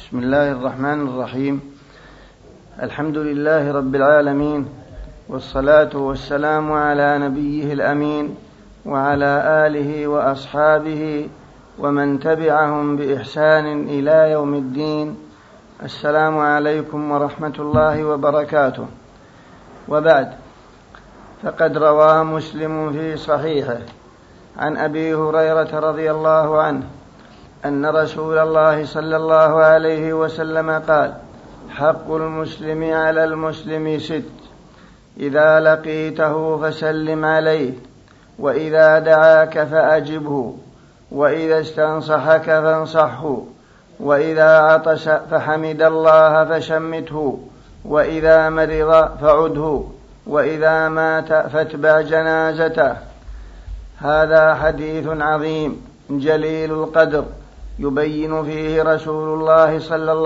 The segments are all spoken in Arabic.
بسم الله الرحمن الرحيم. الحمد لله رب العالمين، والصلاة والسلام على نبيه الأمين وعلى آله وأصحابه ومن تبعهم بإحسان إلى يوم الدين. السلام عليكم ورحمة الله وبركاته. وبعد، فقد روى مسلم في صحيحه عن أبي هريرة رضي الله عنه أن رسول الله صلى الله عليه وسلم قال: حق المسلم على المسلم 6: إذا لقيته فسلم عليه، وإذا دعاك فأجبه، وإذا استنصحك فانصحه، وإذا عطس فحمد الله فشمته، وإذا مرض فعده، وإذا مات فاتبع جنازته. هذا حديث عظيم جليل القدر يبين فيه رسول الله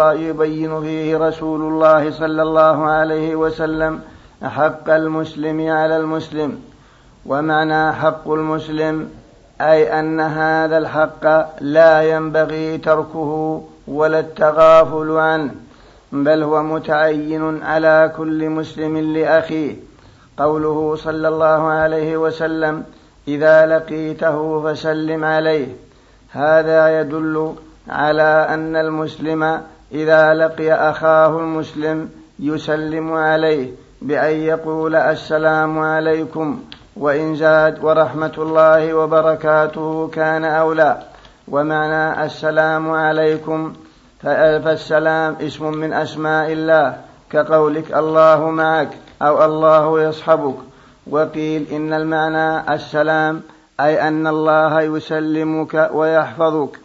صلى الله عليه وسلم حق المسلم على المسلم. ومعنى حق المسلم أي أن هذا الحق لا ينبغي تركه ولا التغافل عنه، بل هو متعين على كل مسلم لأخيه. قوله صلى الله عليه وسلم: إذا لقيته فسلم عليه، هذا يدل على أن المسلم إذا لقي أخاه المسلم يسلم عليه بأن يقول: السلام عليكم، وإن زاد ورحمة الله وبركاته كان أولى. ومعنى السلام عليكم فالسلام اسم من أسماء الله، كقولك الله معك أو الله يصحبك. وقيل إن المعنى السلام أي أن الله يسلمك ويحفظك،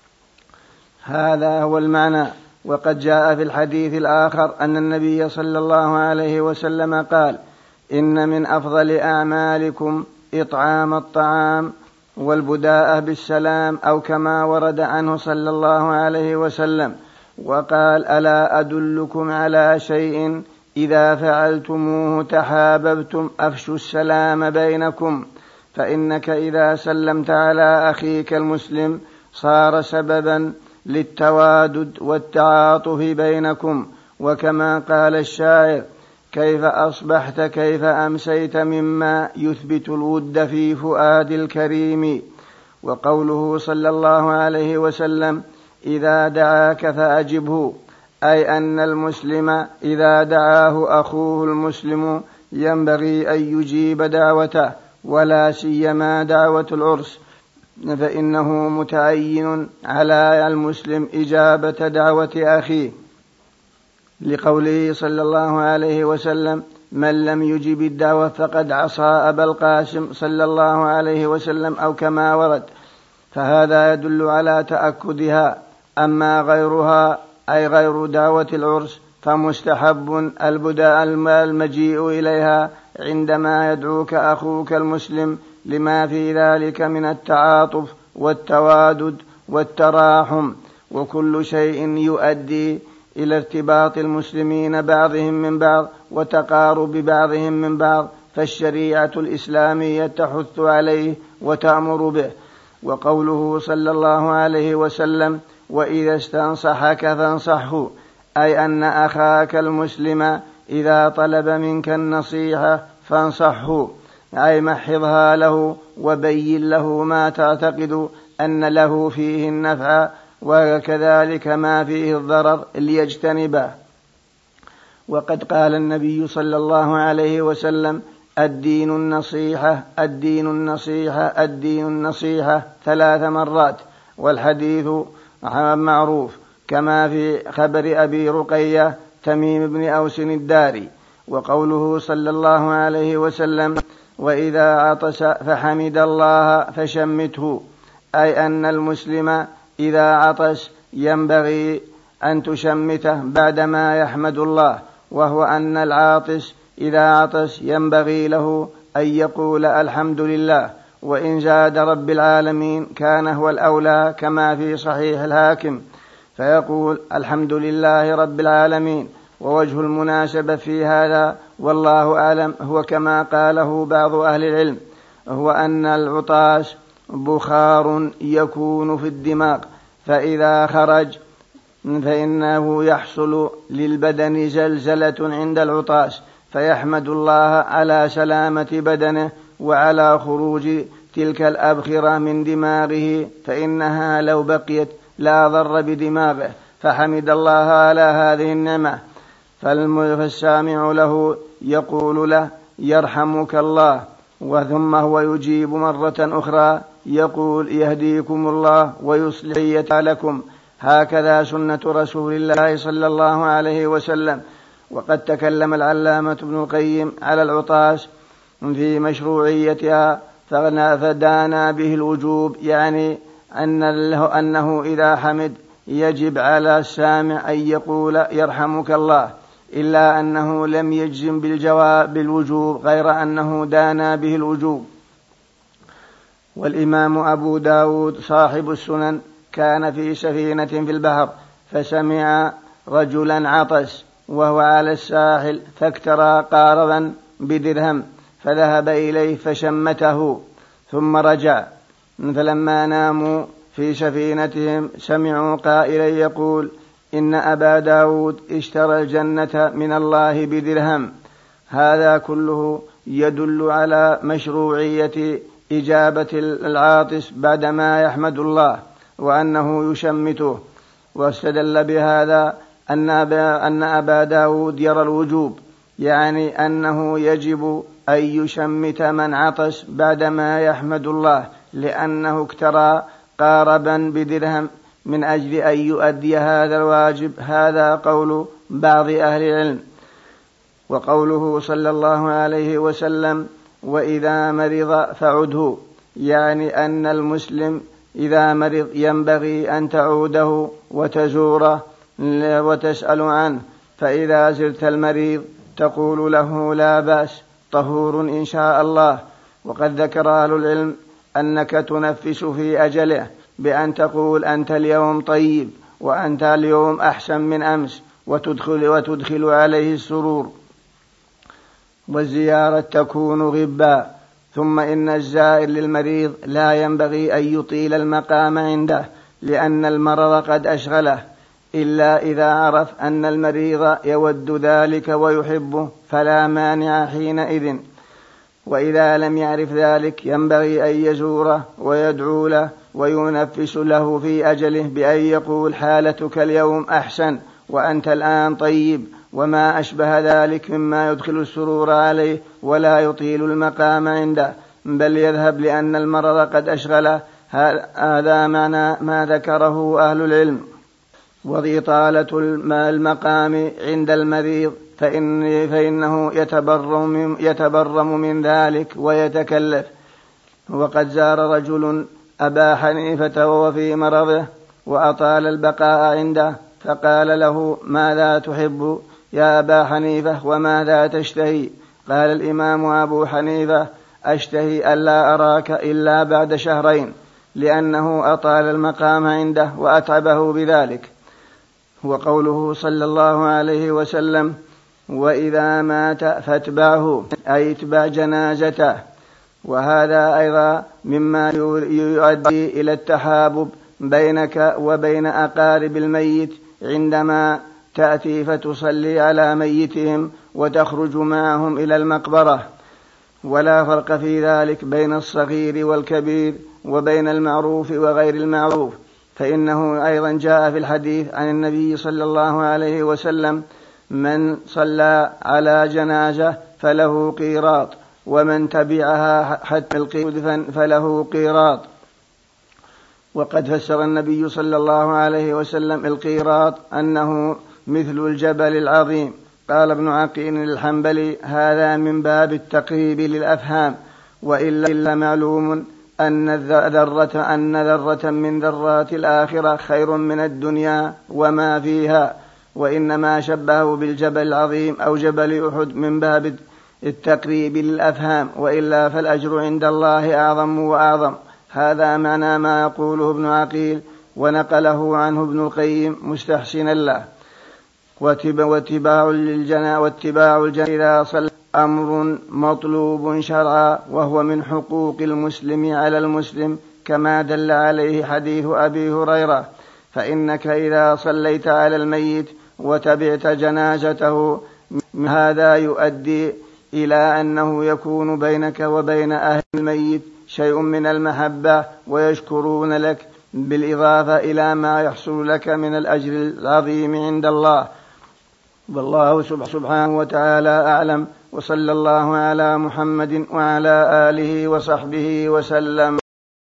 هذا هو المعنى. وقد جاء في الحديث الآخر أن النبي صلى الله عليه وسلم قال: إن من أفضل أعمالكم إطعام الطعام والبداء بالسلام، أو كما ورد عنه صلى الله عليه وسلم. وقال: ألا أدلكم على شيء إذا فعلتموه تحاببتم؟ أفشوا السلام بينكم، فإنك إذا سلمت على أخيك المسلم صار سببا للتوادد والتعاطف بينكم. وكما قال الشاعر: كيف أصبحت كيف أمسيت، مما يثبت الود في فؤاد الكريم. وقوله صلى الله عليه وسلم: إذا دعاك فأجبه، أي أن المسلم إذا دعاه أخوه المسلم ينبغي أن يجيب دعوته، ولا سيما دعوة العرس، فإنه متعين على المسلم إجابة دعوة أخيه، لقوله صلى الله عليه وسلم: من لم يجب الدعوة فقد عصى أبا القاسم صلى الله عليه وسلم، أو كما ورد. فهذا يدل على تأكدها. أما غيرها أي غير دعوة العرس فمستحب المجيء إليها عندما يدعوك أخوك المسلم، لما في ذلك من التعاطف والتوادد والتراحم، وكل شيء يؤدي إلى ارتباط المسلمين بعضهم من بعض وتقارب بعضهم من بعض، فالشريعة الإسلامية تحث عليه وتأمر به. وقوله صلى الله عليه وسلم: وإذا استنصحك فانصحه، أي أن أخاك المسلم إذا طلب منك النصيحة فانصحه، أي محضها له وبين له ما تعتقد أن له فيه النفع، وكذلك ما فيه الضرر ليجتنبه. وقد قال النبي صلى الله عليه وسلم: الدين النصيحة، الدين النصيحة، الدين النصيحة 3 مرات. والحديث معروف، كما في خبر أبي رقية تميم بن أوس الداري. وقوله صلى الله عليه وسلم: وإذا عطس فحمد الله فشمته، أي أن المسلم إذا عطس ينبغي أن تشمته بعدما يحمد الله، وهو أن العاطس إذا عطس ينبغي له أن يقول الحمد لله، وإن زاد رب العالمين كان هو الأولى، كما في صحيح الحاكم، فيقول الحمد لله رب العالمين. ووجه المناسبة في هذا والله أعلم هو كما قاله بعض أهل العلم، هو أن العطاس بخار يكون في الدماغ، فإذا خرج فإنه يحصل للبدن زلزلة عند العطاس فيحمد الله على سلامة بدنه وعلى خروج تلك الأبخرة من دماغه، فإنها لو بقيت لا ضر بدماغه، فحمد الله على هذه النعمة. فالسامع له يقول له يرحمك الله، وثم هو يجيب مرة أخرى يقول يهديكم الله ويصلح لكم. هكذا سنة رسول الله صلى الله عليه وسلم. وقد تكلم العلامة ابن القيم على العطاس في مشروعيتها فدانا به الوجوب، يعني أنه إذا حمد يجب على السامع أن يقول يرحمك الله، إلا أنه لم يجزم بالوجوب غير أنه دانا به الوجوب. والإمام أبو داود صاحب السنن كان في سفينة في البحر فسمع رجلا عطس وهو على الساحل فاكترى قارضا بدرهم فذهب إليه فشمته ثم رجع. فلما ناموا في سفينتهم سمعوا قائلا يقول إن أبا داود اشترى الجنة من الله بدرهم. هذا كله يدل على مشروعية إجابة العاطس بعدما يحمد الله وأنه يشمته. واستدل بهذا أن أبا داود يرى الوجوب، يعني أنه يجب أن يشمت من عطس بعدما يحمد الله، لأنه اكترى قاربا بدرهم من أجل أن يؤدي هذا الواجب. هذا قول بعض أهل العلم. وقوله صلى الله عليه وسلم وإذا مرض فعده، يعني أن المسلم إذا مرض ينبغي أن تعوده وتزوره وتسأل عنه، فإذا زرت المريض تقول له لا بأس طهور إن شاء الله. وقد ذكر أهل العلم أنك تنفس في أجله بأن تقول أنت اليوم طيب وأنت اليوم أحسن من أمس، وتدخل عليه السرور. والزيارة تكون غبا. ثم إن الزائر للمريض لا ينبغي أن يطيل المقام عنده، لأن المرض قد أشغله، إلا إذا عرف أن المريض يود ذلك ويحبه فلا مانع حينئذ. وإذا لم يعرف ذلك ينبغي أن يزوره ويدعو له وينفس له في أجله بأن يقول حالتك اليوم أحسن وأنت الآن طيب، وما أشبه ذلك مما يدخل السرور عليه ولا يطيل المقام عنده، بل يذهب لأن المرض قد أشغله. هذا معنى ما ذكره أهل العلم. وإطالة المقام عند المريض فإنه يتبرم من ذلك ويتكلف. وقد زار رجل أبا حنيفة وهو في مرضه وأطال البقاء عنده، فقال له ماذا تحب يا أبا حنيفة وماذا تشتهي؟ قال الإمام أبو حنيفة أشتهي ألا أراك إلا بعد شهرين، لأنه أطال المقام عنده وأتعبه بذلك. وقوله صلى الله عليه وسلم وإذا مات فاتبعه، أي اتبع جنازته. وهذا أيضا مما يؤدي إلى التحابب بينك وبين أقارب الميت عندما تأتي فتصلي على ميتهم وتخرج معهم إلى المقبرة. ولا فرق في ذلك بين الصغير والكبير وبين المعروف وغير المعروف، فإنه أيضا جاء في الحديث عن النبي صلى الله عليه وسلم من صلى على جنازة فله قيراط، ومن تبعها حتى القيد فله قيراط. وقد فسر النبي صلى الله عليه وسلم القيراط أنه مثل الجبل العظيم. قال ابن عقيل الحنبلي هذا من باب التقريب للأفهام، وإلا معلوم أن ذرة من ذرات الآخرة خير من الدنيا وما فيها، وإنما شبهه بالجبل العظيم أو جبل أحد من باب التقريب للأفهام، وإلا فالأجر عند الله أعظم وأعظم. هذا معنى ما يقوله ابن عقيل، ونقله عنه ابن القيم مستحسنا له. واتباع الجنازة إذا صلى أمر مطلوب شرعا، وهو من حقوق المسلم على المسلم، كما دل عليه حديث أبي هريرة. فإنك إذا صليت على الميت وتبعت جنازته هذا يؤدي إلى أنه يكون بينك وبين أهل الميت شيء من المحبة ويشكرون لك، بالإضافة إلى ما يحصل لك من الأجر العظيم عند الله. والله سبحانه وتعالى أعلم، وصلى الله على محمد وعلى آله وصحبه وسلم.